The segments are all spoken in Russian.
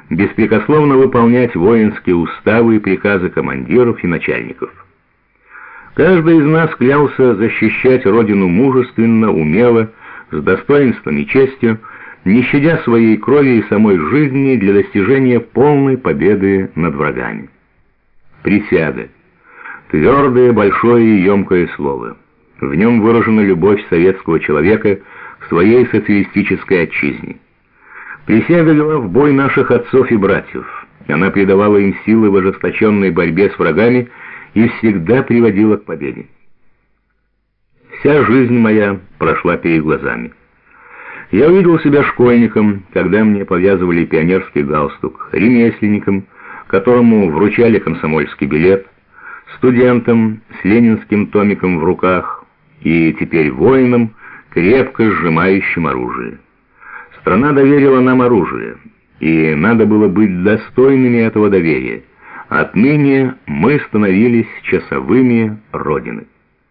беспрекословно выполнять воинские уставы и приказы командиров и начальников. Каждый из нас клялся защищать родину мужественно, умело, с достоинством и честью, не щадя своей крови и самой жизни для достижения полной победы над врагами. Присяга. Твердое, большое и емкое слово. В нем выражена любовь советского человека к своей социалистической отчизне. Присяга вела в бой наших отцов и братьев. Она придавала им силы в ожесточенной борьбе с врагами и всегда приводила к победе. Вся жизнь моя прошла перед глазами. Я увидел себя школьником, когда мне повязывали пионерский галстук, ремесленником, которому вручали комсомольский билет, студентом с ленинским томиком в руках и теперь воином, крепко сжимающим оружие. Страна доверила нам оружие, и надо было быть достойными этого доверия. Отныне мы становились часовыми Родины.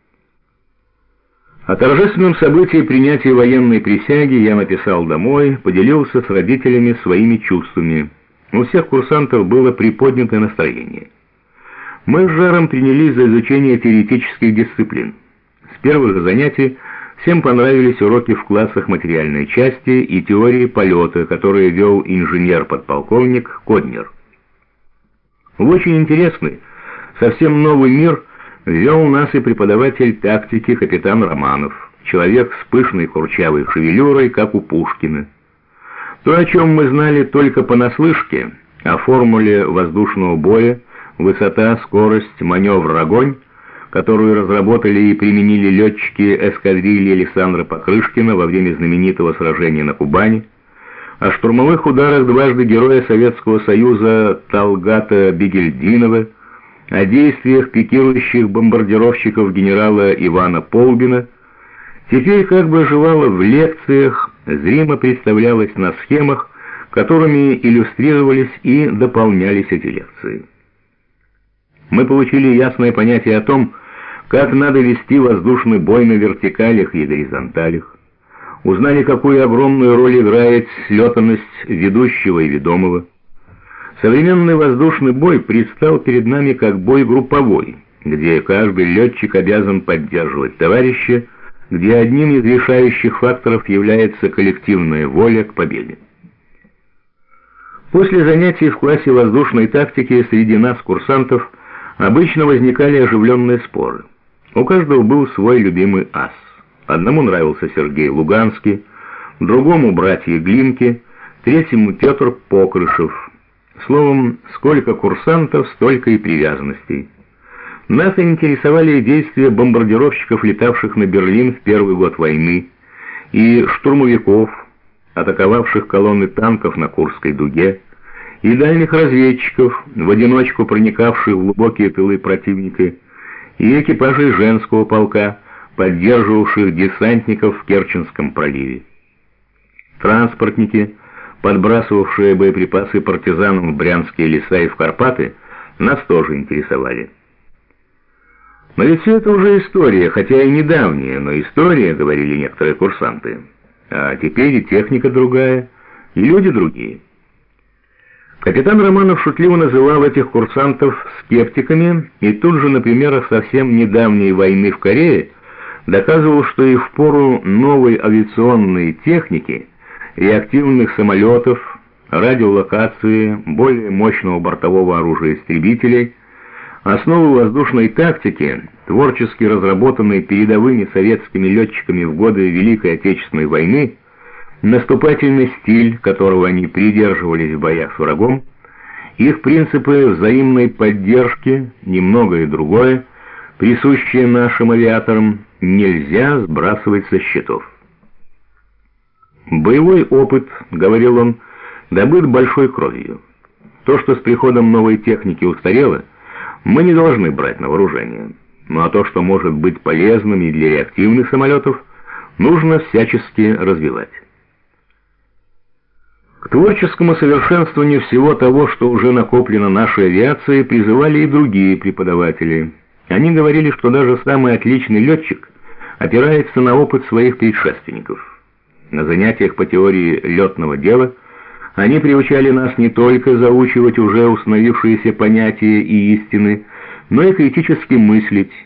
О торжественном событии принятия военной присяги я написал домой, поделился с родителями своими чувствами. У всех курсантов было приподнятое настроение. Мы с жаром принялись за изучение теоретических дисциплин. С первых же занятий всем понравились уроки в классах материальной части и теории полета, которые вел инженер-подполковник Коднер. В очень интересный, совсем новый мир ввел нас и преподаватель тактики капитан Романов, человек с пышной курчавой шевелюрой, как у Пушкина. То, о чем мы знали только понаслышке, о формуле воздушного боя, высота, скорость, маневр, огонь, которую разработали и применили летчики эскадрильи Александра Покрышкина во время знаменитого сражения на Кубани, о штурмовых ударах дважды Героя Советского Союза Талгата Бигельдинова, о действиях пикирующих бомбардировщиков генерала Ивана Полбина, теперь как бы оживало в лекциях, зримо представлялось на схемах, которыми иллюстрировались и дополнялись эти лекции. Мы получили ясное понятие о том, как надо вести воздушный бой на вертикалях и горизонталях, узнали, какую огромную роль играет слетанность ведущего и ведомого. Современный воздушный бой предстал перед нами как бой групповой, где каждый летчик обязан поддерживать товарища, где одним из решающих факторов является коллективная воля к победе. После занятий в классе воздушной тактики среди нас, курсантов, обычно возникали оживленные споры. У каждого был свой любимый ас. Одному нравился Сергей Луганский, другому братья Глинки, третьему Петр Покрышев. Словом, сколько курсантов, столько и привязанностей. Нас интересовали действия бомбардировщиков, летавших на Берлин в первый год войны, и штурмовиков, атаковавших колонны танков на Курской дуге, и дальних разведчиков, в одиночку проникавших в глубокие тылы противника, и экипажей женского полка, поддерживавших десантников в Керченском проливе. Транспортники, подбрасывавшие боеприпасы партизанам в Брянские леса и в Карпаты, нас тоже интересовали. Но ведь все это уже история, хотя и недавняя, но история, говорили некоторые курсанты. А теперь и техника другая, и люди другие. Капитан Романов шутливо называл этих курсантов скептиками, и тут же на примерах совсем недавней войны в Корее доказывал, что и в пору новой авиационной техники, реактивных самолетов, радиолокации, более мощного бортового оружия истребителей, основы воздушной тактики, творчески разработанные передовыми советскими летчиками в годы Великой Отечественной войны, наступательный стиль, которого они придерживались в боях с врагом, их принципы взаимной поддержки, немного и другое, присущее нашим авиаторам, нельзя сбрасывать со счетов. «Боевой опыт, — говорил он, — добыт большой кровью. То, что с приходом новой техники устарело, мы не должны брать на вооружение. Ну а то, что может быть полезным и для реактивных самолетов, нужно всячески развивать». К творческому совершенствованию всего того, что уже накоплено нашей авиацией, призывали и другие преподаватели. Они говорили, что даже самый отличный летчик опирается на опыт своих предшественников. На занятиях по теории летного дела Они приучали нас не только заучивать уже установившиеся понятия и истины, но и критически мыслить,